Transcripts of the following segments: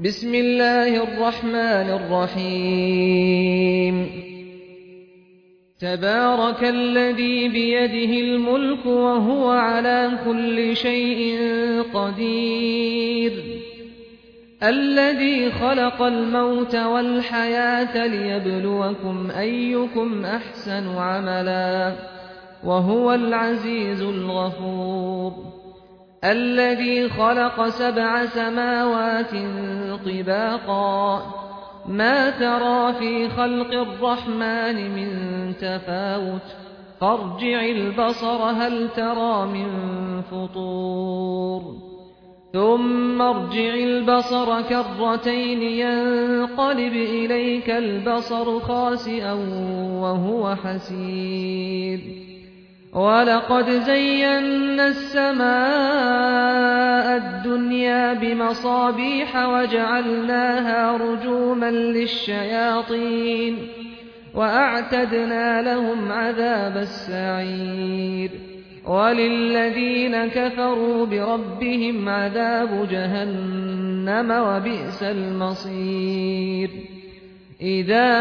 بسم الله الرحمن الرحيم تبارك الذي بيده الملك وهو على كل شيء قدير الذي خلق الموت والحياة ليبلوكم أيكم أحسن عملا وهو العزيز الغفور الذي خلق 7 سماوات طباقا ما ترى في خلق الرحمن من تفاوت فارجع البصر هل ترى من فطور ثم ارجع البصر كرتين ينقلب إليك البصر خاسئا وهو حسير ولقد زينا السماء الدنيا بمصابيح وجعلناها رجوما للشياطين وأعتدنا لهم عذاب السعير وللذين كفروا بربهم عذاب جهنم وبئس المصير إذا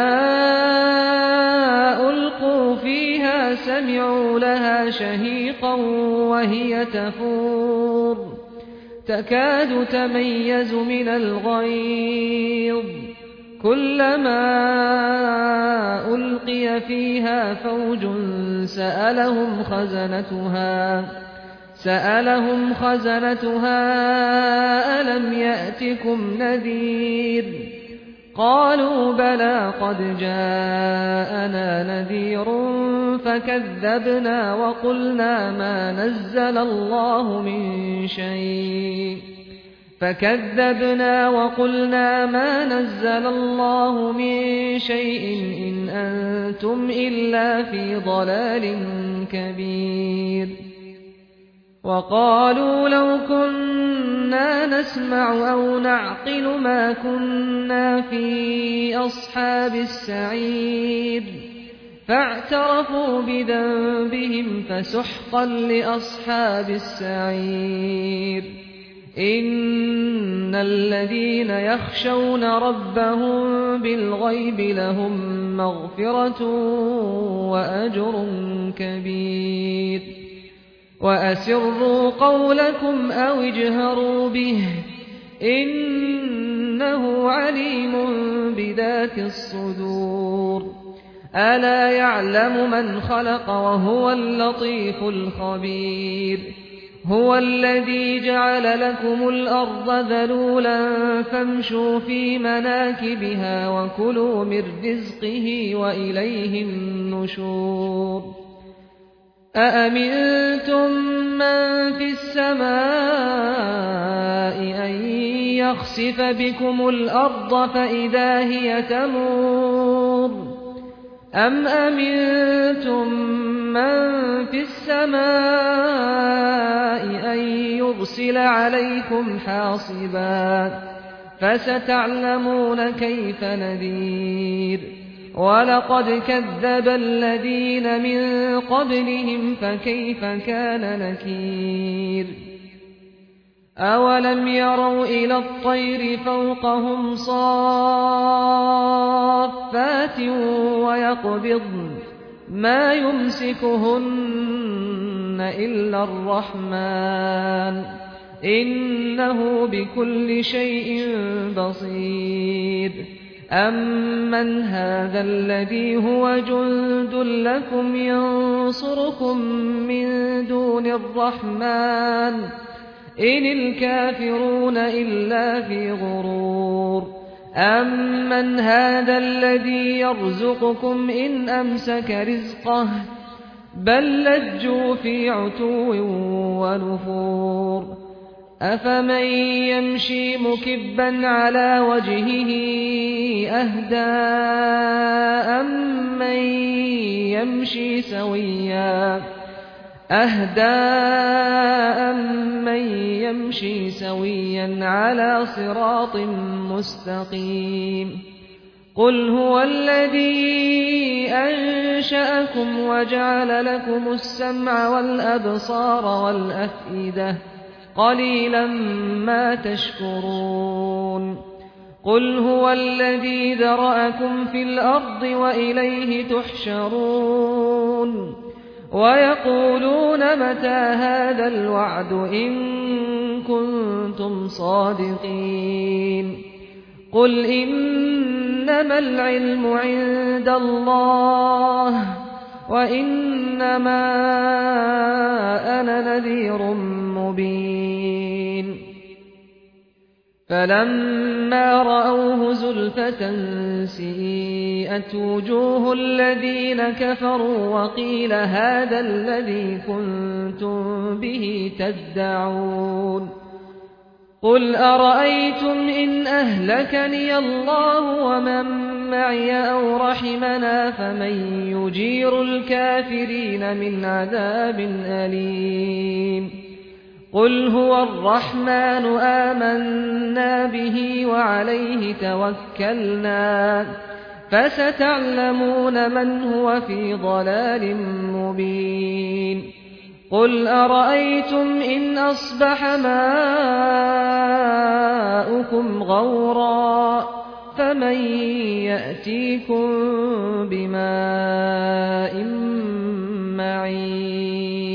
ألقوا فيها سمعوا لها شهيقا وهي تفور تكاد تميز من الغيظ كلما ألقي فيها فوج سألهم خزنتها ألم يأتكم نذير قالوا بلى قد جاءنا نذير فكذبنا وقلنا ما نزل الله من شيء إن أنتم إلا في ضلال كبير وقالوا لو كنا نسمع أو نعقل ما كنا في أصحاب السعير فاعترفوا بذنبهم فسحقا لأصحاب السعير إن الذين يخشون ربهم بالغيب لهم مغفرة وأجر كبير وأسروا قولكم أو اجهروا به إنه عليم بذات الصدور ألا يعلم من خلق وهو اللطيف الخبير هو الذي جعل لكم الأرض ذلولا فامشوا في مناكبها وكلوا من رزقه وإليه النشور أأمنتم من في السماء أن يخسف بكم الأرض فإذا هي تمور أم أمنتم من في السماء أن يرسل عليكم حاصبا فستعلمون كيف نذير ولقد كذب الذين من قبلهم فكيف كان نكير أولم يروا إلى الطير فوقهم صافات ويقبضن ما يمسكهن إلا الرحمن إنه بكل شيء بصير أمن هذا الذي هو جند لكم ينصركم من دون الرحمن إن الكافرون إلا في غرور أمن هذا الذي يرزقكم إن أمسك رزقه بل لجوا في عتو ونفور أفمن يمشي مكبا على وجهه أهدى أمن يمشي سويا على صراط مستقيم قل هو الذي أنشأكم وجعل لكم السمع والأبصار والأفئدة قليلا ما تشكرون قل هو الذي ذرأكم في الأرض وإليه تحشرون ويقولون متى هذا الوعد إن كنتم صادقين قل إنما العلم عند الله وإنما أنا نذير مبين فلما رأوه زلفة سيئت وجوه الذين كفروا وقيل هذا الذي كنتم به تدعون قل أرأيتم إن أهلكني الله ومن معي أو رحمنا فمن يجير الكافرين من عذاب أليم قل هو الرحمن آمنا به وعليه توكلنا فستعلمون من هو في ضلال مبين قل أرأيتم إن أصبح ماؤكم غورا فمن يأتيكم بماء معين